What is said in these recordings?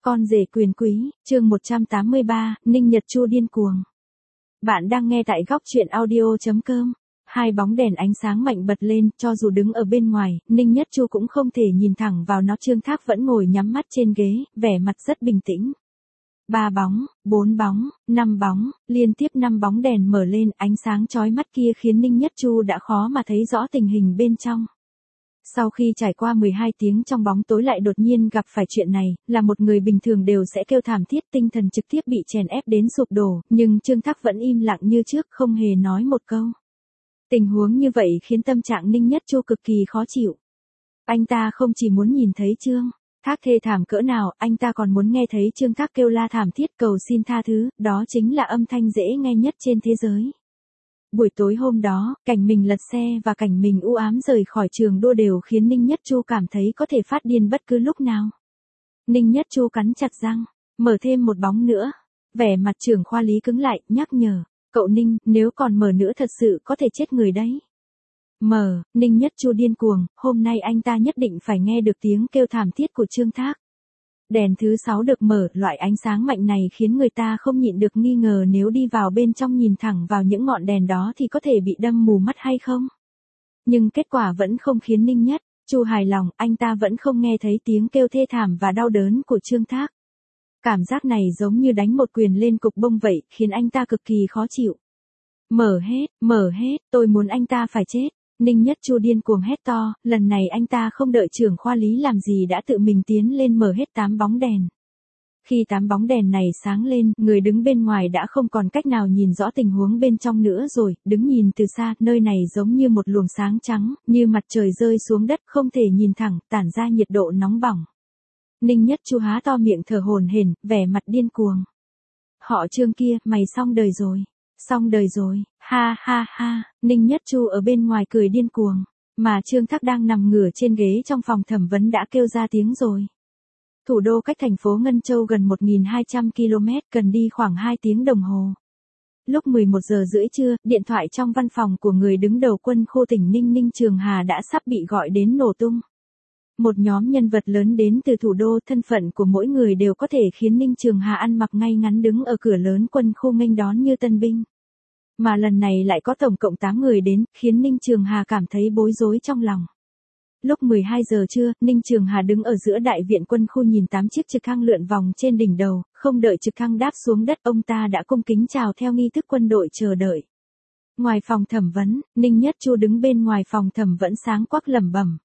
Con rể quyền quý, chương 183, Ninh Nhật Chu điên cuồng. Bạn đang nghe tại góc truyện audio.com. Hai bóng đèn ánh sáng mạnh bật lên, cho dù đứng ở bên ngoài, Ninh Nhất Chu cũng không thể nhìn thẳng vào nó. Trương Thác vẫn ngồi nhắm mắt trên ghế, vẻ mặt rất bình tĩnh. 3 bóng, 4 bóng, 5 bóng, liên tiếp 5 bóng đèn mở lên, ánh sáng chói mắt kia khiến Ninh Nhất Chu đã khó mà thấy rõ tình hình bên trong. Sau khi trải qua 12 tiếng trong bóng tối lại đột nhiên gặp phải chuyện này, là một người bình thường đều sẽ kêu thảm thiết, tinh thần trực tiếp bị chèn ép đến sụp đổ, nhưng Trương Thác vẫn im lặng như trước, không hề nói một câu. Tình huống như vậy khiến tâm trạng Ninh Nhất Chu cực kỳ khó chịu. Anh ta không chỉ muốn nhìn thấy Trương Thác thê thảm cỡ nào, anh ta còn muốn nghe thấy Trương Thác kêu la thảm thiết cầu xin tha thứ, đó chính là âm thanh dễ nghe nhất trên thế giới. Buổi tối hôm đó, cảnh mình lật xe và cảnh mình u ám rời khỏi trường đua đều khiến Ninh Nhất Chu cảm thấy có thể phát điên bất cứ lúc nào. Ninh Nhất Chu cắn chặt răng, mở thêm một bóng nữa. Vẻ mặt trưởng khoa lý cứng lại, nhắc nhở, cậu Ninh, nếu còn mở nữa thật sự có thể chết người đấy. Mở, Ninh Nhất Chu điên cuồng, hôm nay anh ta nhất định phải nghe được tiếng kêu thảm thiết của Trương Thác. Đèn thứ 6 được mở, loại ánh sáng mạnh này khiến người ta không nhịn được nghi ngờ nếu đi vào bên trong nhìn thẳng vào những ngọn đèn đó thì có thể bị đâm mù mắt hay không. Nhưng kết quả vẫn không khiến Ninh Nhất Chu hài lòng, anh ta vẫn không nghe thấy tiếng kêu thê thảm và đau đớn của Trương Thác. Cảm giác này giống như đánh một quyền lên cục bông vậy, khiến anh ta cực kỳ khó chịu. Mở hết, tôi muốn anh ta phải chết. Ninh Nhất Chu điên cuồng hét to, lần này anh ta không đợi trưởng khoa lý làm gì đã tự mình tiến lên mở hết 8 bóng đèn. Khi 8 bóng đèn này sáng lên, người đứng bên ngoài đã không còn cách nào nhìn rõ tình huống bên trong nữa rồi, đứng nhìn từ xa, nơi này giống như một luồng sáng trắng, như mặt trời rơi xuống đất, không thể nhìn thẳng, tản ra nhiệt độ nóng bỏng. Ninh Nhất Chu há to miệng thở hổn hển, vẻ mặt điên cuồng. Họ Trương kia, mày xong đời rồi. Xong đời rồi, ha ha ha, Ninh Nhất Chu ở bên ngoài cười điên cuồng, mà Trương Thác đang nằm ngửa trên ghế trong phòng thẩm vấn đã kêu ra tiếng rồi. Thủ đô cách thành phố Ngân Châu gần 1.200 km, cần đi khoảng 2 tiếng đồng hồ. Lúc 11 giờ rưỡi trưa, điện thoại trong văn phòng của người đứng đầu quân khu tỉnh Ninh Trường Hà đã sắp bị gọi đến nổ tung. Một nhóm nhân vật lớn đến từ thủ đô, thân phận của mỗi người đều có thể khiến Ninh Trường Hà ăn mặc ngay ngắn đứng ở cửa lớn quân khu nghênh đón như tân binh. Mà lần này lại có tổng cộng 8 người đến, khiến Ninh Trường Hà cảm thấy bối rối trong lòng. Lúc 12 giờ trưa, Ninh Trường Hà đứng ở giữa đại viện quân khu nhìn 8 chiếc trực thăng lượn vòng trên đỉnh đầu, không đợi trực thăng đáp xuống đất, ông ta đã cung kính chào theo nghi thức quân đội chờ đợi. Ngoài phòng thẩm vấn, Ninh Nhất Chu đứng bên ngoài phòng thẩm vấn sáng quắc lẩm bẩm.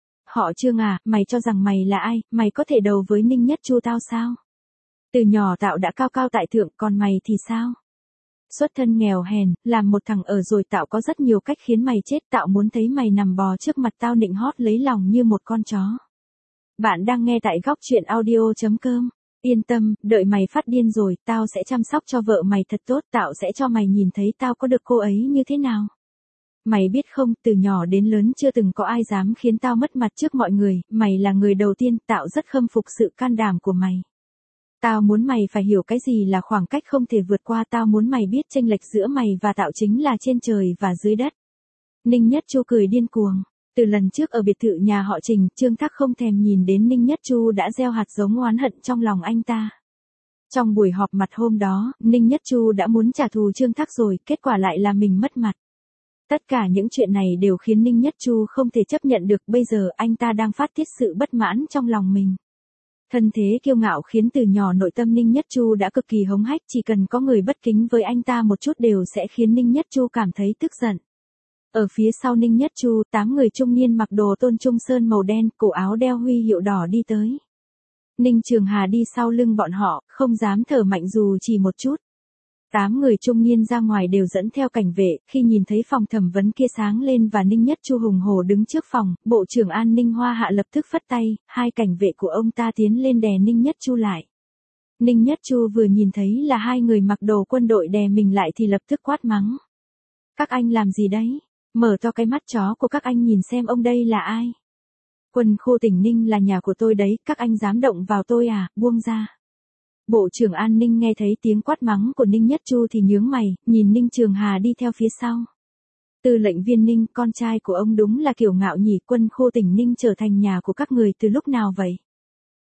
Họ Trương à, mày cho rằng mày là ai, mày có thể đấu với Ninh Nhất Chu tao sao? Từ nhỏ tao đã cao cao tại thượng, còn mày thì sao? Xuất thân nghèo hèn, làm một thằng ở rồi tao có rất nhiều cách khiến mày chết, tao muốn thấy mày nằm bò trước mặt tao nịnh hót lấy lòng như một con chó. Bạn đang nghe tại góc truyện audio.com. Yên tâm, đợi mày phát điên rồi, tao sẽ chăm sóc cho vợ mày thật tốt, tao sẽ cho mày nhìn thấy tao có được cô ấy như thế nào. Mày biết không, từ nhỏ đến lớn chưa từng có ai dám khiến tao mất mặt trước mọi người, mày là người đầu tiên, tao rất khâm phục sự can đảm của mày. Tao muốn mày phải hiểu cái gì là khoảng cách không thể vượt qua, tao muốn mày biết chênh lệch giữa mày và tao chính là trên trời và dưới đất. Ninh Nhất Chu cười điên cuồng. Từ lần trước ở biệt thự nhà họ Trình, Trương Thác không thèm nhìn đến Ninh Nhất Chu đã gieo hạt giống oán hận trong lòng anh ta. Trong buổi họp mặt hôm đó, Ninh Nhất Chu đã muốn trả thù Trương Thác rồi, kết quả lại là mình mất mặt. Tất cả những chuyện này đều khiến Ninh Nhất Chu không thể chấp nhận được, bây giờ anh ta đang phát tiết sự bất mãn trong lòng mình. Thân thế kiêu ngạo khiến từ nhỏ nội tâm Ninh Nhất Chu đã cực kỳ hống hách, chỉ cần có người bất kính với anh ta một chút đều sẽ khiến Ninh Nhất Chu cảm thấy tức giận. Ở phía sau Ninh Nhất Chu, 8 người trung niên mặc đồ tôn trung sơn màu đen, cổ áo đeo huy hiệu đỏ đi tới. Ninh Trường Hà đi sau lưng bọn họ, không dám thở mạnh dù chỉ một chút. 8 người trung niên ra ngoài đều dẫn theo cảnh vệ, khi nhìn thấy phòng thẩm vấn kia sáng lên và Ninh Nhất Chu hùng hổ đứng trước phòng, Bộ trưởng An ninh Hoa Hạ lập tức phất tay, hai cảnh vệ của ông ta tiến lên đè Ninh Nhất Chu lại. Ninh Nhất Chu vừa nhìn thấy là hai người mặc đồ quân đội đè mình lại thì lập tức quát mắng. Các anh làm gì đấy? Mở to cái mắt chó của các anh nhìn xem ông đây là ai? Quân khu tỉnh Ninh là nhà của tôi đấy, các anh dám động vào tôi à, buông ra. Bộ trưởng An ninh nghe thấy tiếng quát mắng của Ninh Nhất Chu thì nhướng mày, nhìn Ninh Trường Hà đi theo phía sau. Tư lệnh viên Ninh, con trai của ông đúng là kiểu ngạo nhỉ, quân khu tỉnh Ninh trở thành nhà của các người từ lúc nào vậy?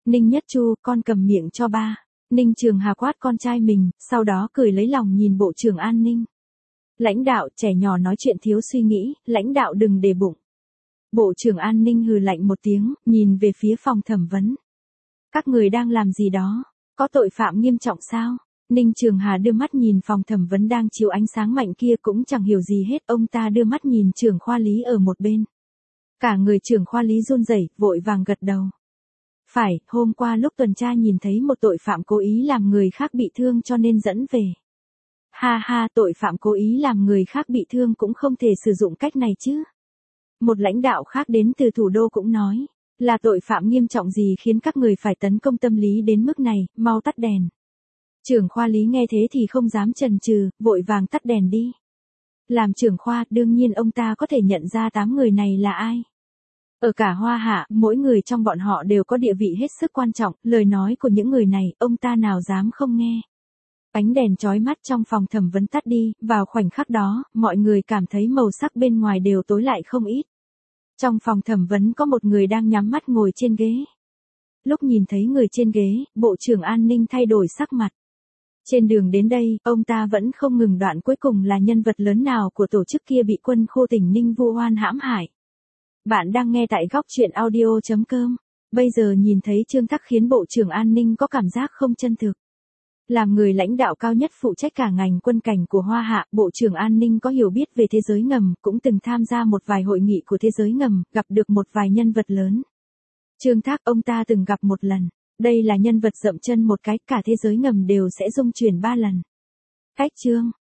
Ninh Nhất Chu, con cầm miệng cho ba. Ninh Trường Hà quát con trai mình, sau đó cười lấy lòng nhìn Bộ trưởng An ninh. Lãnh đạo, trẻ nhỏ nói chuyện thiếu suy nghĩ, lãnh đạo đừng để bụng. Bộ trưởng An ninh hừ lạnh một tiếng, nhìn về phía phòng thẩm vấn. Các người đang làm gì đó? Có tội phạm nghiêm trọng sao? Ninh Trường Hà đưa mắt nhìn phòng thẩm vấn đang chiếu ánh sáng mạnh kia cũng chẳng hiểu gì hết. Ông ta đưa mắt nhìn trưởng khoa lý ở một bên. Cả người trưởng khoa lý run rẩy, vội vàng gật đầu. Phải, hôm qua lúc tuần tra nhìn thấy một tội phạm cố ý làm người khác bị thương cho nên dẫn về. Ha ha, tội phạm cố ý làm người khác bị thương cũng không thể sử dụng cách này chứ. Một lãnh đạo khác đến từ thủ đô cũng nói, là tội phạm nghiêm trọng gì khiến các người phải tấn công tâm lý đến mức này, mau tắt đèn. Trưởng khoa lý nghe thế thì không dám chần chừ, vội vàng tắt đèn đi. Làm trưởng khoa, đương nhiên ông ta có thể nhận ra 8 người này là ai. Ở cả Hoa Hạ, mỗi người trong bọn họ đều có địa vị hết sức quan trọng, lời nói của những người này, ông ta nào dám không nghe. Ánh đèn chói mắt trong phòng thẩm vấn tắt đi, vào khoảnh khắc đó, mọi người cảm thấy màu sắc bên ngoài đều tối lại không ít. Trong phòng thẩm vấn có một người đang nhắm mắt ngồi trên ghế. Lúc nhìn thấy người trên ghế, Bộ trưởng An ninh thay đổi sắc mặt. Trên đường đến đây, ông ta vẫn không ngừng đoạn cuối cùng là nhân vật lớn nào của tổ chức kia bị quân khu tỉnh Ninh vu oan hãm hại. Bạn đang nghe tại góc truyện audio.com. Bây giờ nhìn thấy Trương Tắc khiến Bộ trưởng An ninh có cảm giác không chân thực. Làm người lãnh đạo cao nhất phụ trách cả ngành quân cảnh của Hoa Hạ, Bộ trưởng An ninh có hiểu biết về thế giới ngầm, cũng từng tham gia một vài hội nghị của thế giới ngầm, gặp được một vài nhân vật lớn. Trương Thác ông ta từng gặp một lần. Đây là nhân vật dậm chân một cái, cả thế giới ngầm đều sẽ rung chuyển 3 lần. Cách chương